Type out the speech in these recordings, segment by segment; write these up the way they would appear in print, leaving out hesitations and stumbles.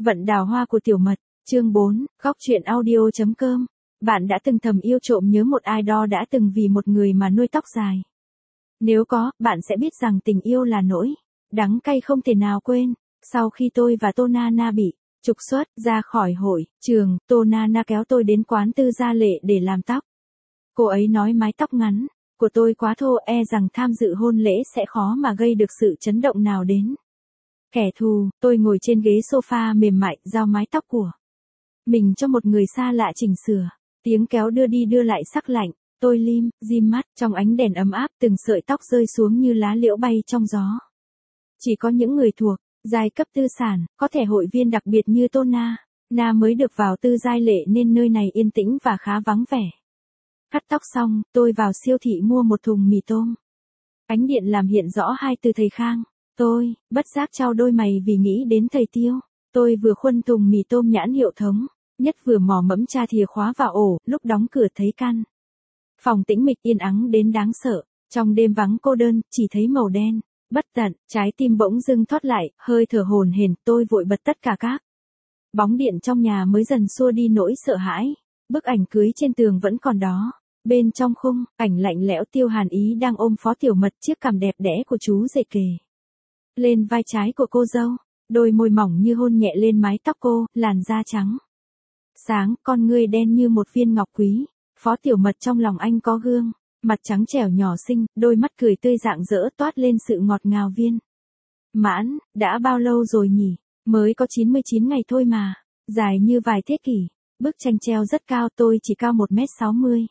Vận đào hoa của tiểu mật, chương 4, góc truyện audio.com. Bạn đã từng thầm yêu trộm nhớ một ai đó đã từng vì một người mà nuôi tóc dài. Nếu có, bạn sẽ biết rằng tình yêu là nỗi đắng cay không thể nào quên. Sau khi tôi và Tô Nana bị trục xuất ra khỏi hội trường, Tô Nana kéo tôi đến quán Tư Gia Lệ để làm tóc. Cô ấy nói mái tóc ngắn của tôi quá thô, rằng tham dự hôn lễ sẽ khó mà gây được sự chấn động nào đến kẻ thù. Tôi ngồi trên ghế sofa mềm mại, giao mái tóc của mình cho một người xa lạ chỉnh sửa. Tiếng kéo đưa đi đưa lại sắc lạnh. Tôi dim mắt, trong ánh đèn ấm áp từng sợi tóc rơi xuống như lá liễu bay trong gió. Chỉ có những người thuộc giai cấp tư sản, có thẻ hội viên đặc biệt như Tô Na mới được vào Tư Gia Lệ, nên nơi này yên tĩnh và khá vắng vẻ. Cắt tóc xong, tôi vào siêu thị mua một thùng mì tôm. Ánh điện làm hiện rõ hai từ thầy Khang. Tôi bất giác chau đôi mày vì nghĩ đến thầy Tiêu. Tôi vừa khuân thùng mì tôm nhãn hiệu thống nhất, vừa mò mẫm tra thìa khóa vào ổ, lúc đóng cửa thấy căn phòng tĩnh mịch yên ắng đến đáng sợ. Trong đêm vắng cô đơn, chỉ thấy màu đen bất tận, trái tim bỗng dưng thoát lại, hơi thở hổn hển. Tôi vội bật tất cả các bóng điện trong nhà mới dần xua đi nỗi sợ hãi. Bức ảnh cưới trên tường vẫn còn đó. Bên trong khung ảnh lạnh lẽo, Tiêu Hàn Ý đang ôm Phó Tiểu Mật, chiếc cằm đẹp đẽ của chú rể kề lên vai trái của cô dâu. Đôi môi mỏng như hôn nhẹ lên mái tóc cô, làn da trắng sáng, con ngươi đen như một viên ngọc quý. Phó Tiểu Mật trong lòng anh có gương mặt trắng trẻo nhỏ xinh, đôi mắt cười tươi rạng rỡ toát lên sự ngọt ngào viên mãn. Đã bao lâu rồi nhỉ? Mới có 99 ngày thôi mà, dài như vài thế kỷ. Bức tranh treo rất cao, tôi chỉ cao 1m60.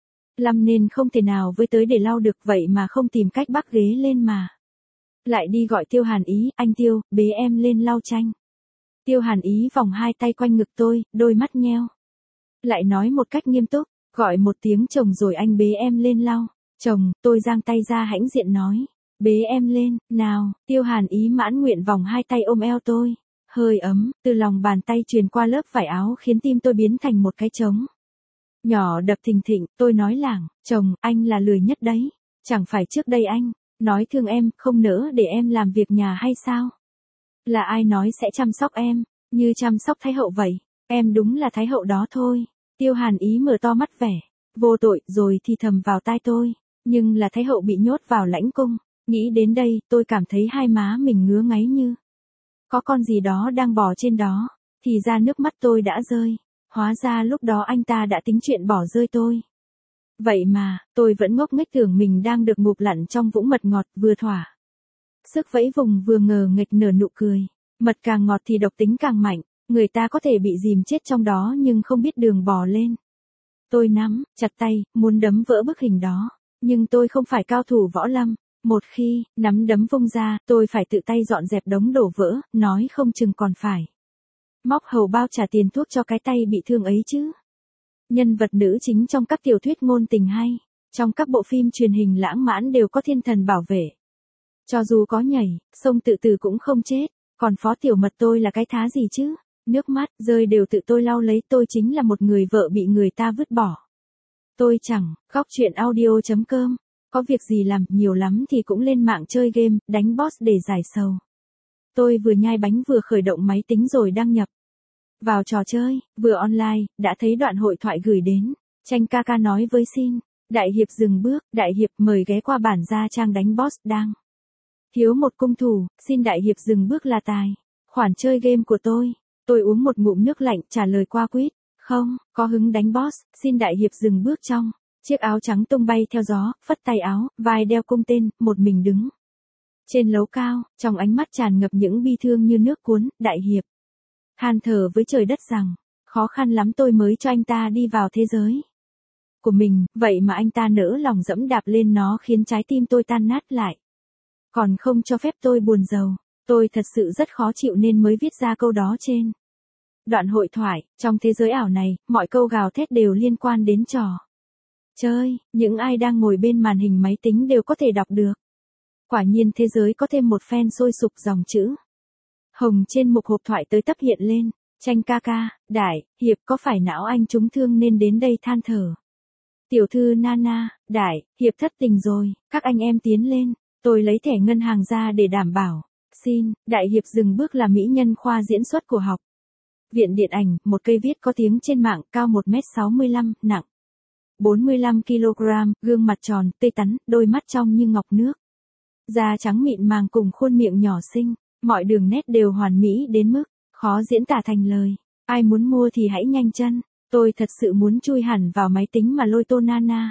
Nên không thể nào với tới để lau được, vậy mà không tìm cách bắc ghế lên mà lại đi gọi Tiêu Hàn Ý. Anh Tiêu, bế em lên lau tranh. Tiêu Hàn Ý vòng hai tay quanh ngực tôi, đôi mắt nheo lại nói một cách nghiêm túc, gọi một tiếng chồng rồi anh bế em lên lau. Chồng. Tôi giang tay ra hãnh diện nói, bế em lên, nào. Tiêu Hàn Ý mãn nguyện vòng hai tay ôm eo tôi. Hơi ấm từ lòng bàn tay truyền qua lớp vải áo khiến tim tôi biến thành một cái trống nhỏ đập thình thịch. Tôi nói lảng, chồng, anh là lười nhất đấy. Chẳng phải trước đây anh nói thương em, không nỡ để em làm việc nhà hay sao? Là ai nói sẽ chăm sóc em như chăm sóc thái hậu vậy? Em đúng là thái hậu đó thôi. Tiêu Hàn Ý mở to mắt vẻ vô tội, rồi thì thầm vào tai tôi, nhưng là thái hậu bị nhốt vào lãnh cung. Nghĩ đến đây, tôi cảm thấy hai má mình ngứa ngáy như có con gì đó đang bò trên đó. Thì ra nước mắt tôi đã rơi. Hóa ra lúc đó anh ta đã tính chuyện bỏ rơi tôi. Vậy mà, tôi vẫn ngốc nghếch tưởng mình đang được ngụp lặn trong vũng mật ngọt, vừa thỏa sức vẫy vùng vừa ngờ nghệch nở nụ cười. Mật càng ngọt thì độc tính càng mạnh, người ta có thể bị dìm chết trong đó nhưng không biết đường bò lên. Tôi nắm chặt tay, muốn đấm vỡ bức hình đó, nhưng tôi không phải cao thủ võ lâm. Một khi nắm đấm vung ra, tôi phải tự tay dọn dẹp đống đổ vỡ, nói không chừng còn phải móc hầu bao trả tiền thuốc cho cái tay bị thương ấy chứ. Nhân vật nữ chính trong các tiểu thuyết ngôn tình hay trong các bộ phim truyền hình lãng mạn đều có thiên thần bảo vệ. Cho dù có nhảy sông tự tử cũng không chết. Còn Phó Tiểu Mật tôi là cái thá gì chứ? Nước mắt rơi đều tự tôi lau lấy. Tôi chính là một người vợ bị người ta vứt bỏ. Tôi chẳng. Góc truyện audio.com. Có việc gì làm, nhiều lắm thì cũng lên mạng chơi game, đánh boss để giải sầu. Tôi vừa nhai bánh vừa khởi động máy tính rồi đăng nhập vào trò chơi. Vừa online, đã thấy đoạn hội thoại gửi đến. Tranh ca ca nói với Xin đại hiệp dừng bước. Đại hiệp mời ghé qua bản gia trang đánh boss, đang thiếu một cung thủ. Xin đại hiệp dừng bước là tài khoản chơi game của tôi. Tôi uống một ngụm nước lạnh, trả lời qua quýt. Không có hứng đánh boss. Xin đại hiệp dừng bước. Trong chiếc áo trắng tung bay theo gió, phất tay áo, vai đeo cung tên, một mình đứng trên lấu cao, trong ánh mắt tràn ngập những bi thương như nước cuốn. Đại hiệp than thở với trời đất rằng, khó khăn lắm tôi mới cho anh ta đi vào thế giới của mình, vậy mà anh ta nỡ lòng dẫm đạp lên nó, khiến trái tim tôi tan nát lại. Còn không cho phép tôi buồn rầu. Tôi thật sự rất khó chịu nên mới viết ra câu đó trên đoạn hội thoại. Trong thế giới ảo này, mọi câu gào thét đều liên quan đến trò chơi. Những ai đang ngồi bên màn hình máy tính đều có thể đọc được. Quả nhiên thế giới có thêm một phen sôi sục dòng chữ hồng trên mục hộp thoại tới tấp hiện lên. Tranh ca ca, đại hiệp có phải não anh trúng thương nên đến đây than thở? Tiểu thư Nana, đại hiệp thất tình rồi, các anh em tiến lên. Tôi lấy thẻ ngân hàng ra để đảm bảo. Xin đại hiệp dừng bước là mỹ nhân khoa diễn xuất của học Viện điện ảnh, một cây viết có tiếng trên mạng, cao 1m65, nặng 45 kg, gương mặt tròn, tươi tắn, đôi mắt trong như ngọc nước. Da trắng mịn màng cùng khuôn miệng nhỏ xinh, mọi đường nét đều hoàn mỹ đến mức khó diễn tả thành lời. Ai muốn mua thì hãy nhanh chân, tôi thật sự muốn chui hẳn vào máy tính mà lôi Tô Nana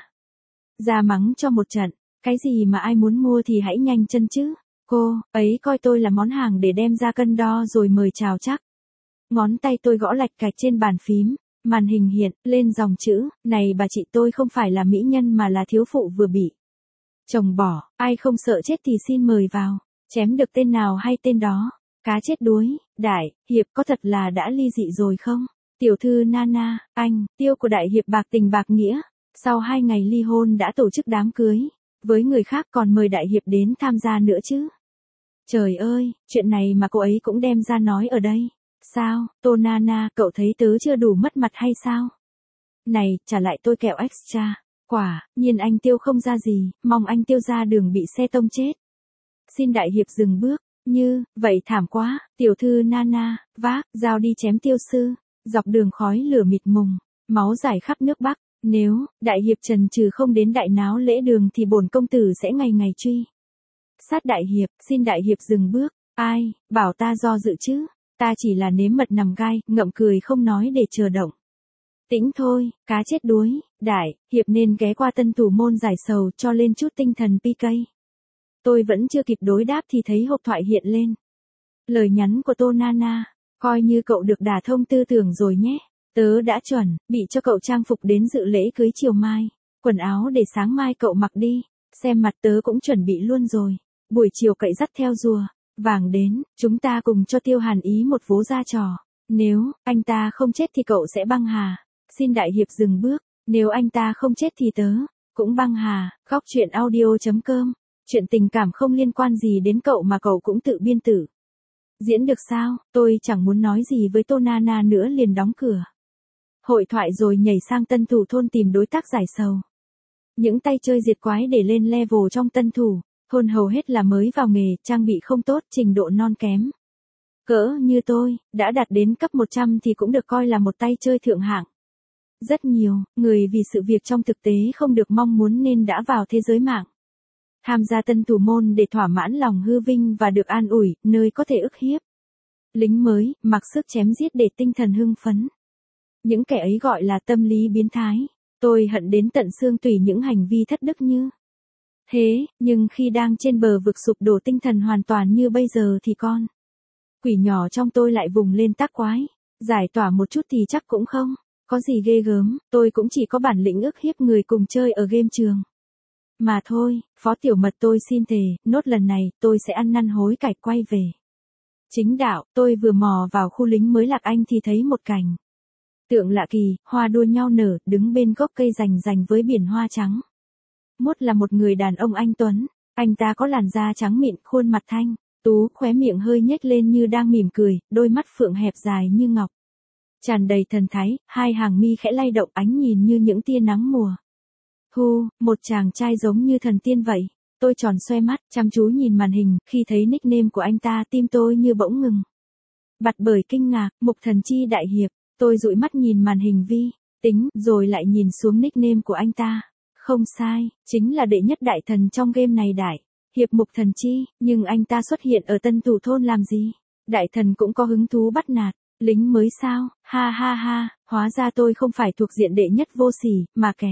ra mắng cho một trận. Cái gì mà ai muốn mua thì hãy nhanh chân chứ? Cô ấy coi tôi là món hàng để đem ra cân đo rồi mời chào chắc. Ngón tay tôi gõ lạch cạch trên bàn phím, màn hình hiện lên dòng chữ, này bà chị, tôi không phải là mỹ nhân mà là thiếu phụ vừa bị chồng bỏ, ai không sợ chết thì xin mời vào, chém được tên nào hay tên đó. Cá chết đuối, đại hiệp có thật là đã ly dị rồi không? Tiểu thư Nana, anh, tiêu của đại hiệp bạc tình bạc nghĩa, sau 2 ngày ly hôn đã tổ chức đám cưới, với người khác còn mời đại hiệp đến tham gia nữa chứ. Trời ơi, chuyện này mà cô ấy cũng đem ra nói ở đây. Sao, Tô Nana, cậu thấy tớ chưa đủ mất mặt hay sao? Này, trả lại tôi kẹo extra. Quả nhiên anh Tiêu không ra gì, mong anh Tiêu ra đường bị xe tông chết. Xin đại hiệp dừng bước, như, vậy thảm quá, tiểu thư Nana, vác, dao đi chém Tiêu sư. Dọc đường khói lửa mịt mùng, máu rải khắp nước Bắc. Nếu, đại hiệp trần trừ không đến đại náo lễ đường thì bổn công tử sẽ ngày ngày truy sát đại hiệp, xin đại hiệp dừng bước. Ai, bảo ta do dự chứ? Ta chỉ là nếm mật nằm gai, ngậm cười không nói để chờ động tĩnh thôi, cá chết đuối, đại hiệp nên ghé qua Tân Thủ Môn giải sầu cho lên chút tinh thần PK. Tôi vẫn chưa kịp đối đáp thì thấy hộp thoại hiện lên. Lời nhắn của Tô Nana, coi như cậu được đả thông tư tưởng rồi nhé. Tớ đã chuẩn bị cho cậu trang phục đến dự lễ cưới chiều mai, quần áo để sáng mai cậu mặc đi, xem mặt tớ cũng chuẩn bị luôn rồi. Buổi chiều cậy dắt theo rùa vàng đến, chúng ta cùng cho Tiêu Hàn Ý một vố ra trò. Nếu anh ta không chết thì cậu sẽ băng hà. Xin đại hiệp dừng bước, nếu anh ta không chết thì tớ cũng băng hà. Góc truyện audio.com. Chuyện tình cảm không liên quan gì đến cậu mà cậu cũng tự biên tử diễn được sao? Tôi chẳng muốn nói gì với Tô Nana nữa, liền đóng cửa hội thoại rồi nhảy sang Tân Thủ Thôn tìm đối tác giải sầu. Những tay chơi diệt quái để lên level trong Tân Thủ Thôn hầu hết là mới vào nghề, trang bị không tốt, trình độ non kém. Cỡ như tôi, đã đạt đến cấp 100 thì cũng được coi là một tay chơi thượng hạng. Rất nhiều người vì sự việc trong thực tế không được mong muốn nên đã vào thế giới mạng, tham gia Tân Thủ Môn để thỏa mãn lòng hư vinh và được an ủi, nơi có thể ức hiếp lính mới, mặc sức chém giết để tinh thần hưng phấn. Những kẻ ấy gọi là tâm lý biến thái. Tôi hận đến tận xương tủy những hành vi thất đức như thế, nhưng khi đang trên bờ vực sụp đổ tinh thần hoàn toàn như bây giờ thì con quỷ nhỏ trong tôi lại vùng lên tác quái. Giải tỏa một chút thì chắc cũng không có gì ghê gớm, tôi cũng chỉ có bản lĩnh ức hiếp người cùng chơi ở game trường mà thôi. Phó Tiểu Mật, tôi xin thề, nốt lần này tôi sẽ ăn năn hối cải quay về chính đạo. Tôi vừa mò vào khu lính mới Lạc Anh thì thấy một cảnh tượng lạ kỳ, hoa đua nhau nở, đứng bên gốc cây rành rành với biển hoa trắng mốt là một người đàn ông anh tuấn. Anh ta có làn da trắng mịn, khuôn mặt thanh tú, khóe miệng hơi nhếch lên như đang mỉm cười, đôi mắt phượng hẹp dài như ngọc tràn đầy thần thái, hai hàng mi khẽ lay động, ánh nhìn như những tia nắng mùa thu. Một chàng trai giống như thần tiên vậy. Tôi tròn xoe mắt, chăm chú nhìn màn hình, khi thấy nickname của anh ta tim tôi như bỗng ngừng bặt bởi kinh ngạc. Mục Thần Chi đại hiệp. Tôi dụi mắt nhìn màn hình vi tính, rồi lại nhìn xuống nickname của anh ta. Không sai, chính là đệ nhất đại thần trong game này, đại hiệp Mục Thần Chi. Nhưng anh ta xuất hiện ở Tân Thủ Thôn làm gì? Đại thần cũng có hứng thú bắt nạt lính mới sao? Ha ha ha, hóa ra tôi không phải thuộc diện đệ nhất vô sỉ, mà kẻ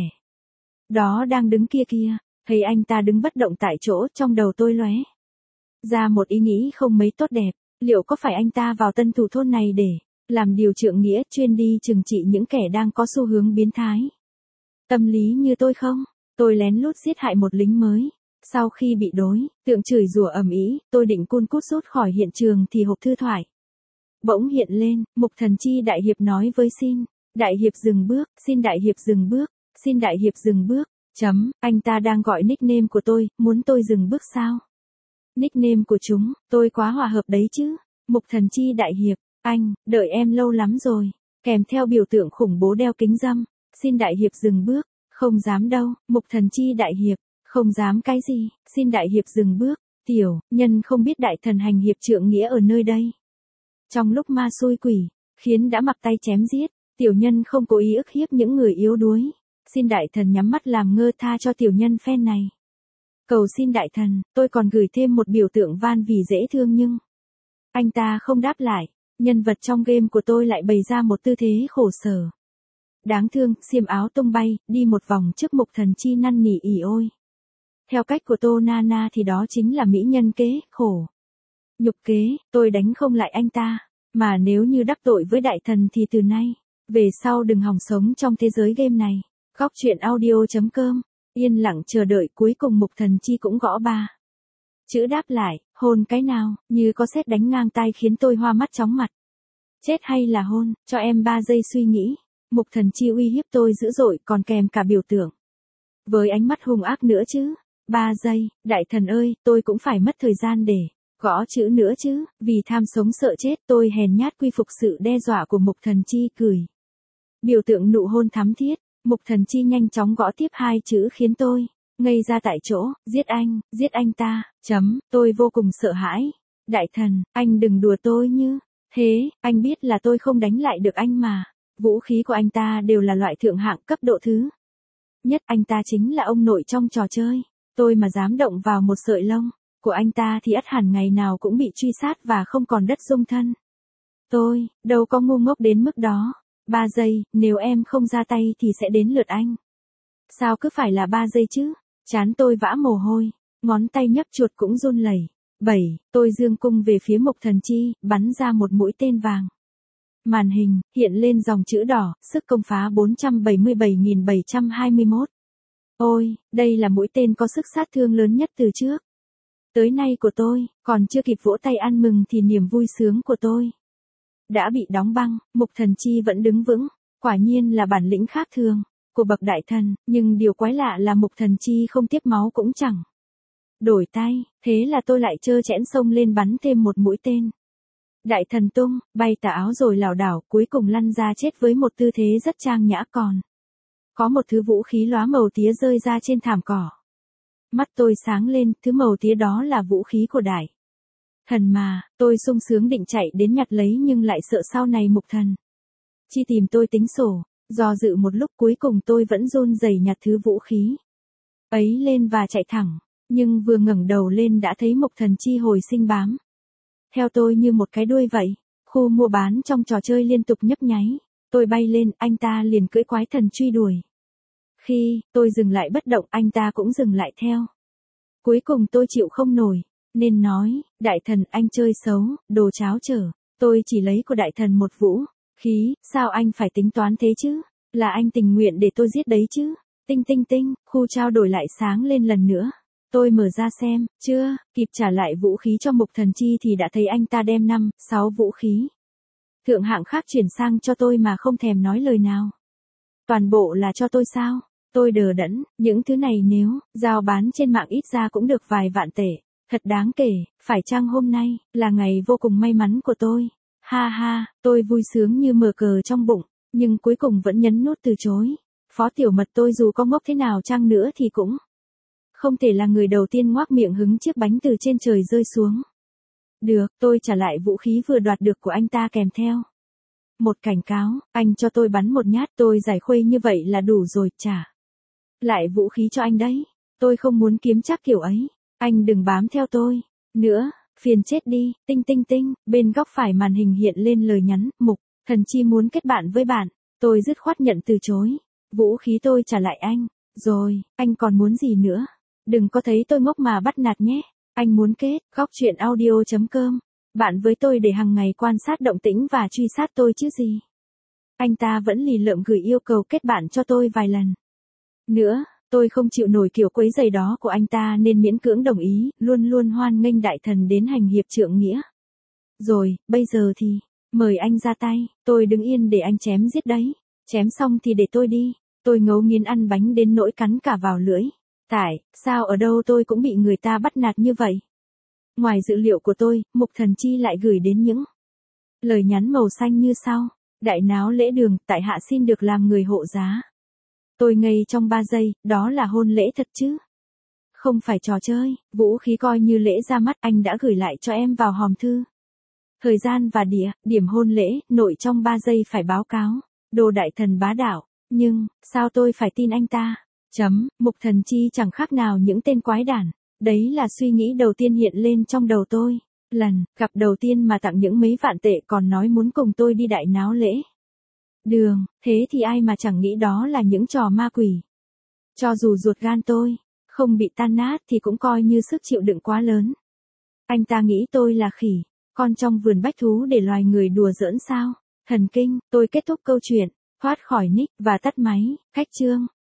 đó đang đứng kia kia. Thấy anh ta đứng bất động tại chỗ, trong đầu tôi lóe ra một ý nghĩ không mấy tốt đẹp. Liệu có phải anh ta vào Tân Thủ Thôn này để làm điều trượng nghĩa, chuyên đi trừng trị những kẻ đang có xu hướng biến thái tâm lý như tôi không? Tôi lén lút giết hại một lính mới. Sau khi bị đối tượng chửi rủa ầm ĩ, tôi định cun cút rút khỏi hiện trường thì hộp thư thoại bỗng hiện lên. Mục Thần Chi đại hiệp nói với xin đại hiệp dừng bước, xin đại hiệp dừng bước, xin đại hiệp dừng bước. Anh ta đang gọi nickname của tôi, muốn tôi dừng bước sao? Nickname của chúng, tôi quá hòa hợp đấy chứ. Mục Thần Chi đại hiệp, anh, đợi em lâu lắm rồi. Kèm theo biểu tượng khủng bố đeo kính râm. Xin đại hiệp dừng bước. Không dám đâu. Mục Thần Chi đại hiệp, không dám cái gì. Xin đại hiệp dừng bước. Tiểu nhân không biết đại thần hành hiệp trượng nghĩa ở nơi đây. Trong lúc ma xui quỷ khiến đã mặc tay chém giết. Tiểu nhân không cố ý ức hiếp những người yếu đuối. Xin đại thần nhắm mắt làm ngơ tha cho tiểu nhân phen này. Cầu xin đại thần, tôi còn gửi thêm một biểu tượng van vì dễ thương nhưng anh ta không đáp lại. Nhân vật trong game của tôi lại bày ra một tư thế khổ sở. Đáng thương, xiêm áo tung bay, đi một vòng trước Mục Thần Chi năn nỉ ỉ ôi. Theo cách của Tô Nana thì đó chính là mỹ nhân kế, khổ. Nhục kế, tôi đánh không lại anh ta. Mà nếu như đắc tội với đại thần thì từ nay, về sau đừng hòng sống trong thế giới game này. Góc truyện audio.com, yên lặng chờ đợi cuối cùng Mục Thần Chi cũng gõ 3 chữ đáp lại, hôn cái nào, như có sét đánh ngang tai khiến tôi hoa mắt chóng mặt. Chết hay là hôn, cho em 3 giây suy nghĩ. Mục Thần Chi uy hiếp tôi dữ dội còn kèm cả biểu tượng. Với ánh mắt hung ác nữa chứ. 3 giây, đại thần ơi, tôi cũng phải mất thời gian để gõ chữ nữa chứ, vì tham sống sợ chết tôi hèn nhát quy phục sự đe dọa của Mục Thần Chi cười. Biểu tượng nụ hôn thắm thiết, Mục Thần Chi nhanh chóng gõ tiếp 2 chữ khiến tôi ngây ra tại chỗ, giết anh ta, tôi vô cùng sợ hãi. Đại thần, anh đừng đùa tôi như thế, anh biết là tôi không đánh lại được anh mà. Vũ khí của anh ta đều là loại thượng hạng cấp độ thứ nhất, anh ta chính là ông nội trong trò chơi. Tôi mà dám động vào một sợi lông của anh ta thì ắt hẳn ngày nào cũng bị truy sát và không còn đất dung thân. Tôi, đâu có ngu ngốc đến mức đó. 3 giây, nếu em không ra tay thì sẽ đến lượt anh. Sao cứ phải là 3 giây chứ? Trán tôi vã mồ hôi, ngón tay nhấp chuột cũng run lẩy. 7, tôi giương cung về phía Mục Thần Chi, bắn ra một mũi tên vàng. Màn hình, hiện lên dòng chữ đỏ, sức công phá 477.721. Ôi, đây là mũi tên có sức sát thương lớn nhất từ trước tới nay của tôi, còn chưa kịp vỗ tay ăn mừng thì niềm vui sướng của tôi đã bị đóng băng. Mục Thần Chi vẫn đứng vững, quả nhiên là bản lĩnh khác thường của bậc đại thần, nhưng điều quái lạ là Mục Thần Chi không tiếp máu cũng chẳng đổi tay, thế là tôi lại trơ trẽn xông lên bắn thêm một mũi tên. Đại thần tung, bay tà áo rồi lảo đảo, cuối cùng lăn ra chết với một tư thế rất trang nhã còn. Có một thứ vũ khí lóa màu tía rơi ra trên thảm cỏ. Mắt tôi sáng lên, thứ màu tía đó là vũ khí của đại thần mà, tôi sung sướng định chạy đến nhặt lấy nhưng lại sợ sau này Mục Thần Chi tìm tôi tính sổ. Do dự một lúc cuối cùng tôi vẫn run rẩy nhặt thứ vũ khí ấy lên và chạy thẳng, nhưng vừa ngẩng đầu lên đã thấy Mục Thần Chi hồi sinh bám theo tôi như một cái đuôi vậy. Khu mua bán trong trò chơi liên tục nhấp nháy. Tôi bay lên, anh ta liền cưỡi quái thần truy đuổi. Khi tôi dừng lại bất động, anh ta cũng dừng lại theo. Cuối cùng tôi chịu không nổi, nên nói, đại thần anh chơi xấu, đồ cháo trở. Tôi chỉ lấy của đại thần một vũ khí, sao anh phải tính toán thế chứ? Là anh tình nguyện để tôi giết đấy chứ? Tinh tinh tinh, khu trao đổi lại sáng lên lần nữa. Tôi mở ra xem, chưa kịp trả lại vũ khí cho Mục Thần Chi thì đã thấy anh ta đem 5, 6 vũ khí thượng hạng khác chuyển sang cho tôi mà không thèm nói lời nào. Toàn bộ là cho tôi sao? Tôi đờ đẫn, những thứ này nếu giao bán trên mạng ít ra cũng được vài vạn tệ. Thật đáng kể, phải chăng hôm nay là ngày vô cùng may mắn của tôi? Ha ha, tôi vui sướng như mở cờ trong bụng, nhưng cuối cùng vẫn nhấn nút từ chối. Phó Tiểu Mật tôi dù có ngốc thế nào chăng nữa thì cũng không thể là người đầu tiên ngoác miệng hứng chiếc bánh từ trên trời rơi xuống. Được, tôi trả lại vũ khí vừa đoạt được của anh ta kèm theo một cảnh cáo, anh cho tôi bắn một nhát, tôi giải khuây như vậy là đủ rồi, trả lại vũ khí cho anh đấy. Tôi không muốn kiếm chắc kiểu ấy, anh đừng bám theo tôi nữa, phiền chết đi. Tinh tinh tinh, bên góc phải màn hình hiện lên lời nhắn, Mục Thần Chi muốn kết bạn với bạn. Tôi dứt khoát nhận từ chối. Vũ khí tôi trả lại anh, rồi, anh còn muốn gì nữa? Đừng có thấy tôi ngốc mà bắt nạt nhé. Anh muốn kết, góc truyện audio.com. Bạn với tôi để hàng ngày quan sát động tĩnh và truy sát tôi chứ gì. Anh ta vẫn lì lợm gửi yêu cầu kết bạn cho tôi vài lần nữa. Tôi không chịu nổi kiểu quấy giày đó của anh ta nên miễn cưỡng đồng ý, luôn luôn hoan nghênh đại thần đến hành hiệp trượng nghĩa. Rồi, bây giờ thì, mời anh ra tay, tôi đứng yên để anh chém giết đấy. Chém xong thì để tôi đi. Tôi ngấu nghiến ăn bánh đến nỗi cắn cả vào lưỡi. Tại sao ở đâu tôi cũng bị người ta bắt nạt như vậy? Ngoài dự liệu của tôi, Mục Thần Chi lại gửi đến những lời nhắn màu xanh như sau. Đại náo lễ đường, tại hạ xin được làm người hộ giá. Tôi ngây trong 3 giây, đó là hôn lễ thật chứ? Không phải trò chơi, vũ khí coi như lễ ra mắt, anh đã gửi lại cho em vào hòm thư. Thời gian và địa, điểm hôn lễ, nội trong 3 giây phải báo cáo. Đồ đại thần bá đạo. Nhưng, sao tôi phải tin anh ta? Mục Thần Chi chẳng khác nào những tên quái đản. Đấy là suy nghĩ đầu tiên hiện lên trong đầu tôi. Lần gặp đầu tiên mà tặng những mấy vạn tệ còn nói muốn cùng tôi đi đại náo lễ. Đường, thế thì ai mà chẳng nghĩ đó là những trò ma quỷ. Cho dù ruột gan tôi không bị tan nát thì cũng coi như sức chịu đựng quá lớn. Anh ta nghĩ tôi là khỉ, con trong vườn bách thú để loài người đùa giỡn sao? Thần kinh, tôi kết thúc câu chuyện, thoát khỏi nick và tắt máy, khách chương.